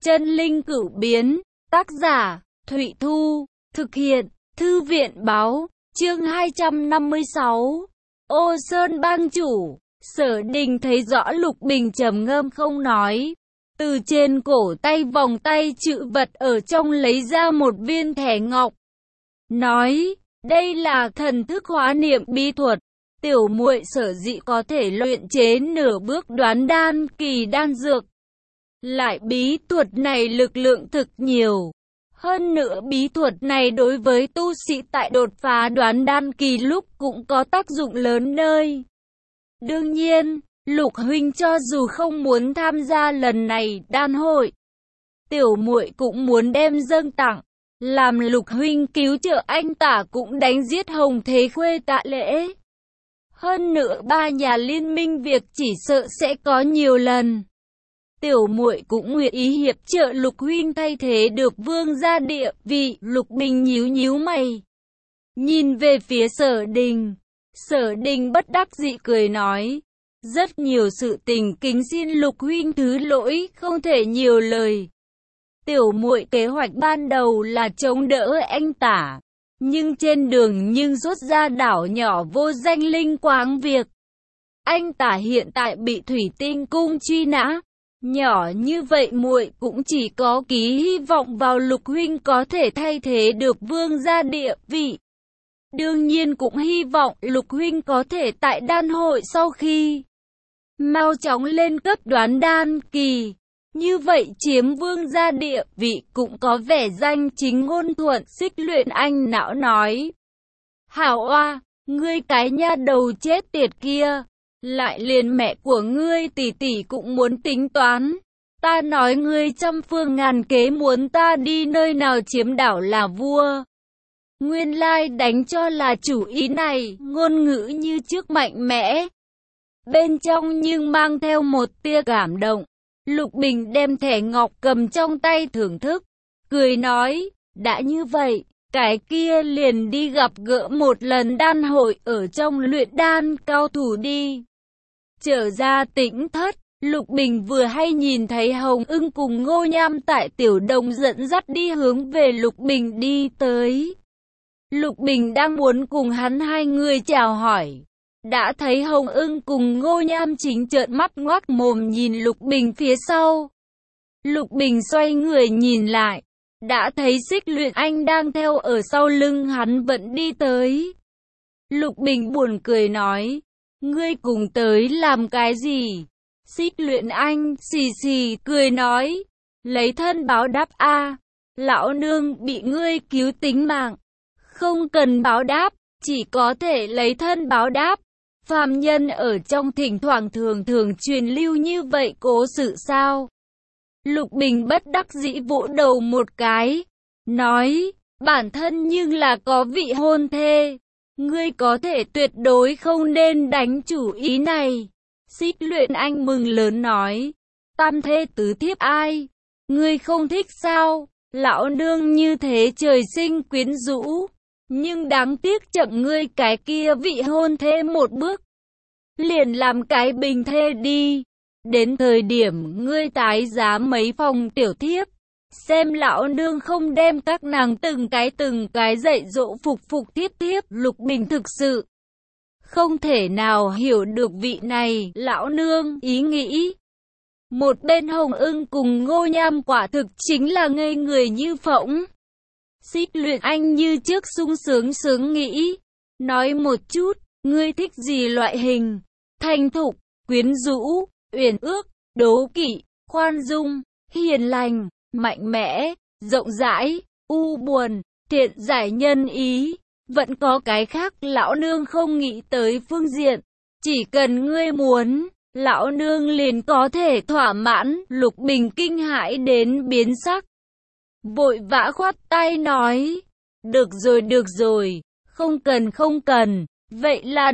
Chân linh cửu biến, tác giả, Thụy Thu, thực hiện, Thư viện báo, chương 256. Ô Sơn bang chủ, Sở Đình thấy rõ Lục Bình trầm ngâm không nói. Từ trên cổ tay vòng tay chữ vật ở trong lấy ra một viên thẻ ngọc. Nói, đây là thần thức hóa niệm bí thuật. Tiểu muội sở dĩ có thể luyện chế nửa bước đoán đan kỳ đan dược. Lại bí thuật này lực lượng thực nhiều. Hơn nữa bí thuật này đối với tu sĩ tại đột phá đoán đan kỳ lúc cũng có tác dụng lớn nơi. Đương nhiên, Lục huynh cho dù không muốn tham gia lần này đan hội, tiểu muội cũng muốn đem dâng tặng, làm Lục huynh cứu trợ anh tả cũng đánh giết Hồng Thế Khuê tạ lễ. Hơn nữa ba nhà liên minh việc chỉ sợ sẽ có nhiều lần. Tiểu muội cũng nguyện ý hiệp trợ Lục huynh thay thế được vương gia địa vị. Lục Bình nhíu nhíu mày, nhìn về phía Sở Đình. Sở Đình bất đắc dĩ cười nói, rất nhiều sự tình kính xin Lục huynh thứ lỗi, không thể nhiều lời. Tiểu muội kế hoạch ban đầu là chống đỡ anh tả, nhưng trên đường rút ra đảo nhỏ vô danh linh quáng việc. Anh tả hiện tại bị Thủy Tinh cung truy nã. Nhỏ như vậy muội cũng chỉ có ký hy vọng vào Lục huynh có thể thay thế được vương gia địa vị. Đương nhiên cũng hy vọng Lục huynh có thể tại đan hội sau khi mau chóng lên cấp đoán đan kỳ. Như vậy chiếm vương gia địa vị cũng có vẻ danh chính ngôn thuận. Xích Luyện Anh não nói, hảo oa, ngươi cái nha đầu chết tiệt kia, lại liền mẹ của ngươi tỷ tỷ cũng muốn tính toán. Ta nói ngươi trăm phương ngàn kế muốn ta đi nơi nào chiếm đảo là vua. Nguyên lai đánh cho là chủ ý này. Ngôn ngữ như trước mạnh mẽ, bên trong nhưng mang theo một tia cảm động. Lục Bình đem thẻ ngọc cầm trong tay thưởng thức, cười nói, đã như vậy, cái kia liền đi gặp gỡ một lần đan hội ở trong luyện đan cao thủ đi. Trở ra Tĩnh Thất, Lục Bình vừa hay nhìn thấy Hồng Ưng cùng Ngô Nham tại tiểu đồng dẫn dắt đi hướng về Lục Bình đi tới. Lục Bình đang muốn cùng hắn hai người chào hỏi, đã thấy Hồng Ưng cùng Ngô Nham chính trợn mắt ngoác mồm nhìn Lục Bình phía sau. Lục Bình xoay người nhìn lại, đã thấy Xích Luyện Anh đang theo ở sau lưng hắn vẫn đi tới. Lục Bình buồn cười nói, ngươi cùng tới làm cái gì? Xích Luyện Anh xì xì cười nói, lấy thân báo đáp a. Lão nương bị ngươi cứu tính mạng, không cần báo đáp, chỉ có thể lấy thân báo đáp. Phàm nhân ở trong thỉnh thoảng thường truyền lưu như vậy cố sự sao? Lục Bình bất đắc dĩ vỗ đầu một cái, nói, bản thân nhưng là có vị hôn thê, ngươi có thể tuyệt đối không nên đánh chủ ý này. Xích Luyện Anh mừng lớn nói, tam thê tứ thiếp ai? Ngươi không thích sao? Lão nương như thế trời sinh quyến rũ, nhưng đáng tiếc chậm ngươi cái kia vị hôn thê một bước, liền làm cái bình thê đi. Đến thời điểm ngươi tái giá mấy phòng tiểu thiếp, xem lão nương không đem các nàng từng cái dạy dỗ phục tiếp. Lục Bình thực sự không thể nào hiểu được vị này lão nương ý nghĩ. Một bên Hồng Ưng cùng Ngô Nham quả thực chính là ngây người như phỗng. Xích Luyện Anh như trước sung sướng nghĩ, nói một chút, ngươi thích gì loại hình? Thành thục, quyến rũ, uyển ước, đố kỵ, khoan dung, hiền lành, mạnh mẽ, rộng rãi, u buồn, thiện giải nhân ý. Vẫn có cái khác lão nương không nghĩ tới phương diện. Chỉ cần ngươi muốn, lão nương liền có thể thỏa mãn. Lục Bình kinh hãi đến biến sắc, vội vã khoát tay nói, được rồi, không cần, vậy là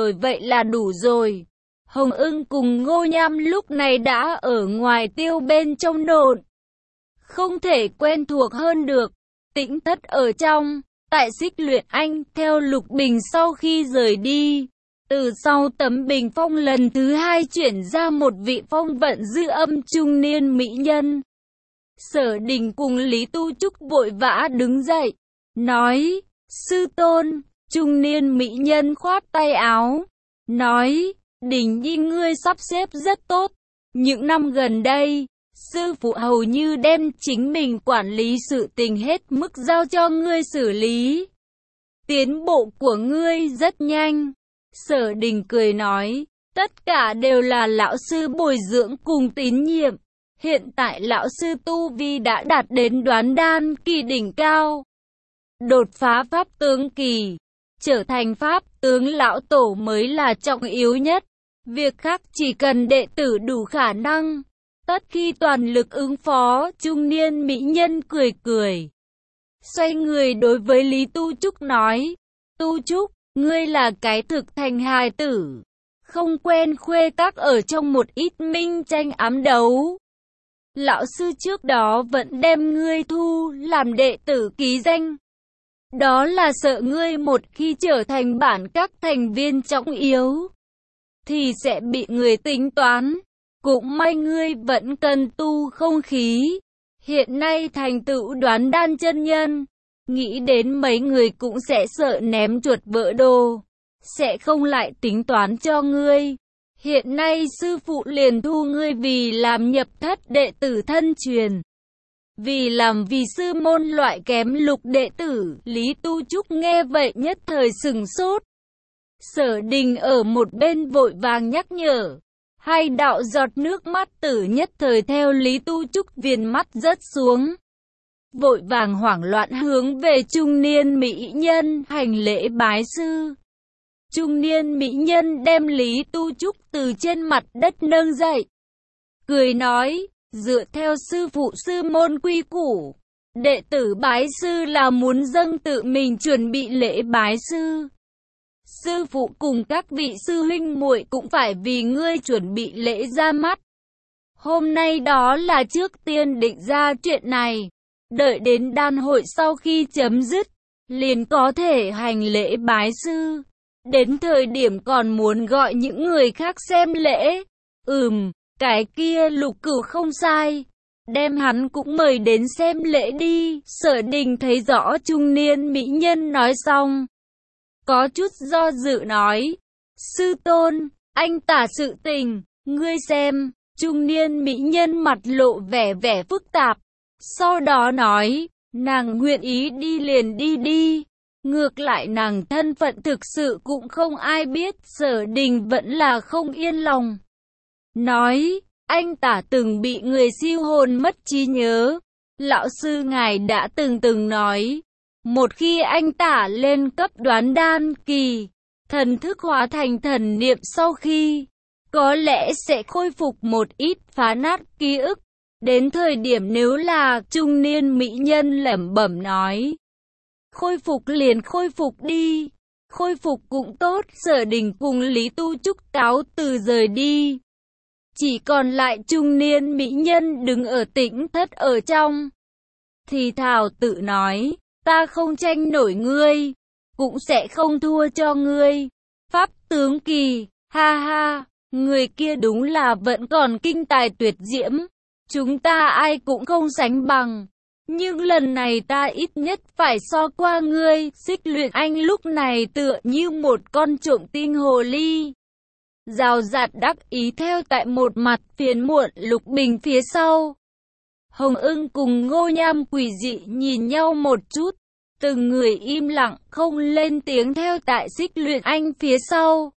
đủ rồi. Hồng Ưng cùng Ngô Nham lúc này đã ở ngoài tiêu bên trong nộn, không thể quen thuộc hơn được. Tĩnh Thất ở trong, tại Xích Luyện Anh theo Lục Bình sau khi rời đi, từ sau tấm bình phong lần thứ hai chuyển ra một vị phong vận dư âm trung niên mỹ nhân. Sở Đình cùng Lý Tu Trúc vội vã đứng dậy, nói, sư tôn. Trung niên mỹ nhân khoát tay áo, nói, Đình Nhi ngươi sắp xếp rất tốt. Những năm gần đây, sư phụ hầu như đem chính mình quản lý sự tình hết mức giao cho ngươi xử lý. Tiến bộ của ngươi rất nhanh. Sở Đình cười nói, tất cả đều là lão sư bồi dưỡng cùng tín nhiệm. Hiện tại lão sư tu vi đã đạt đến đoán đan kỳ đỉnh cao. Đột phá pháp tướng kỳ, trở thành pháp tướng lão tổ mới là trọng yếu nhất. Việc khác chỉ cần đệ tử đủ khả năng, tất khi toàn lực ứng phó. Trung niên mỹ nhân cười cười, xoay người đối với Lý Tu Trúc nói, Tu Trúc, ngươi là cái thực thành hài tử, không quen khuê các ở trong một ít minh tranh ám đấu. Lão sư trước đó vẫn đem ngươi thu làm đệ tử ký danh. Đó là sợ ngươi một khi trở thành bản các thành viên trọng yếu, thì sẽ bị người tính toán. Cũng may ngươi vẫn cần tu không khí. Hiện nay thành tựu đoán đan chân nhân, nghĩ đến mấy người cũng sẽ sợ ném chuột vỡ đồ, sẽ không lại tính toán cho ngươi. Hiện nay sư phụ liền thu ngươi vì làm nhập thất đệ tử thân truyền, vì sư môn loại kém lục đệ tử. Lý Tu Trúc nghe vậy nhất thời sừng sốt. Sở Đình ở một bên vội vàng nhắc nhở, hai đạo giọt nước mắt tử nhất thời theo Lý Tu Trúc viền mắt rớt xuống. Vội vàng hoảng loạn hướng về trung niên mỹ nhân hành lễ bái sư. Trung niên mỹ nhân đem Lý Tu Trúc từ trên mặt đất nâng dậy, cười nói, dựa theo sư phụ sư môn quy củ, đệ tử bái sư là muốn dâng tự mình chuẩn bị lễ bái sư. Sư phụ cùng các vị sư huynh muội cũng phải vì ngươi chuẩn bị lễ ra mắt. Hôm nay đó là trước tiên định ra chuyện này, đợi đến đan hội sau khi chấm dứt, liền có thể hành lễ bái sư. Đến thời điểm còn muốn gọi những người khác xem lễ. Cái kia Lục Cửu không sai, đem hắn cũng mời đến xem lễ đi. Sở Đình thấy rõ trung niên mỹ nhân nói xong, có chút do dự nói, sư tôn, anh tả sự tình, ngươi xem. Trung niên mỹ nhân mặt lộ vẻ phức tạp, sau đó nói, nàng nguyện ý đi liền đi đi. Ngược lại nàng thân phận thực sự cũng không ai biết. Sở Đình vẫn là không yên lòng, nói, anh tả từng bị người siêu hồn mất trí nhớ. Lão sư ngài đã từng nói, một khi anh tả lên cấp đoán đan kỳ, thần thức hóa thành thần niệm sau khi, có lẽ sẽ khôi phục một ít phá nát ký ức. Đến thời điểm nếu là trung niên mỹ nhân lẩm bẩm nói, khôi phục liền khôi phục đi, khôi phục cũng tốt. Sở Đình cùng Lý Tu Trúc cáo từ rời đi. Chỉ còn lại trung niên mỹ nhân đứng ở tĩnh thất ở trong, thì thào tự nói, ta không tranh nổi ngươi, cũng sẽ không thua cho ngươi. Pháp tướng kỳ, ha ha, người kia đúng là vẫn còn kinh tài tuyệt diễm, chúng ta ai cũng không sánh bằng. Nhưng lần này ta ít nhất phải so qua ngươi. Xích Luyện Anh lúc này tựa như một con trộm tinh hồ ly, rào rạt đắc ý theo tại một mặt phiền muộn Lục Bình phía sau. Hồng Ưng cùng Ngô Nham quỷ dị nhìn nhau một chút, từng người im lặng không lên tiếng theo tại Xích Luyện Anh phía sau.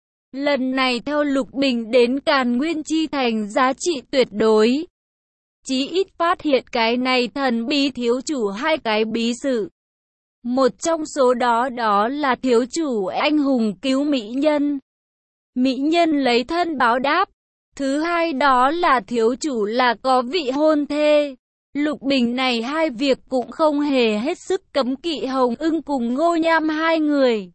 Lần này theo Lục Bình đến Càn Nguyên Chi Thành giá trị tuyệt đối. Chí ít phát hiện cái này thần bí thiếu chủ hai cái bí sự. Một trong số đó là thiếu chủ anh hùng cứu mỹ nhân. Mỹ nhân lấy thân báo đáp. Thứ hai đó là thiếu chủ là có vị hôn thê. Lục Bình này hai việc cũng không hề hết sức cấm kỵ Hồng Ưng cùng Ngô Nham hai người.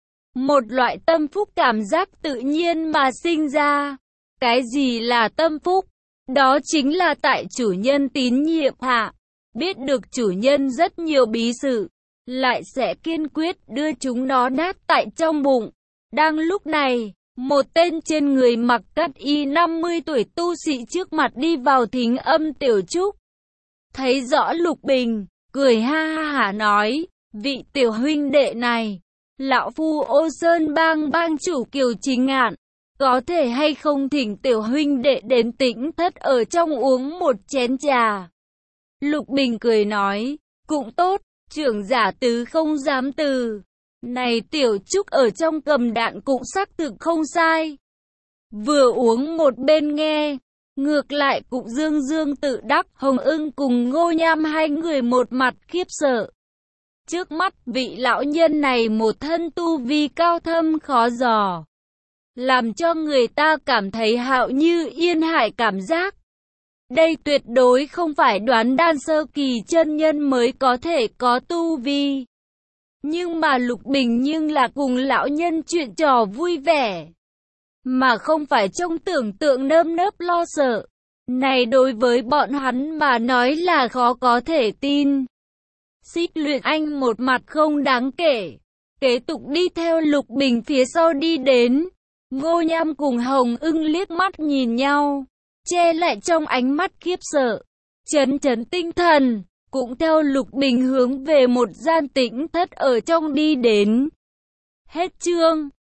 Một loại tâm phúc cảm giác tự nhiên mà sinh ra. Cái gì là tâm phúc? Đó chính là tại chủ nhân tín nhiệm hạ, biết được chủ nhân rất nhiều bí sự, lại sẽ kiên quyết đưa chúng nó đát tại trong bụng. Đang lúc này, một tên trên người mặc cát y 50 tuổi tu sĩ trước mặt đi vào thính âm tiểu trúc. thấy rõ Lục Bình, cười ha ha nói, vị tiểu huynh đệ này, lão phu Ô Sơn Bang bang chủ Kiều Chính Ngạn, có thể hay không thỉnh tiểu huynh đệ đến Tĩnh Thất ở trong uống một chén trà. Lục Bình cười nói, cũng tốt, trưởng giả tứ không dám từ. Này tiểu trúc ở trong cầm đạn cũng xác thực không sai. Vừa uống một bên nghe, ngược lại cũng dương dương tự đắc. Hồng Ưng cùng Ngô Nham hai người một mặt khiếp sợ. Trước mắt vị lão nhân này một thân tu vi cao thâm khó dò, làm cho người ta cảm thấy hạo như yên hải cảm giác. Đây tuyệt đối không phải đoán đan sơ kỳ chân nhân mới có thể có tu vi. Nhưng mà Lục Bình nhưng là cùng lão nhân chuyện trò vui vẻ, mà không phải trong tưởng tượng nơm nớp lo sợ. Này đối với bọn hắn mà nói là khó có thể tin. Xích Luyện Anh một mặt không đáng kể, kế tục đi theo Lục Bình phía sau đi đến. Ngô Nham cùng Hồng Ưng liếc mắt nhìn nhau, che lại trong ánh mắt khiếp sợ, chấn tinh thần, cũng theo Lục Bình hướng về một gian tĩnh thất ở trong đi đến. Hết chương.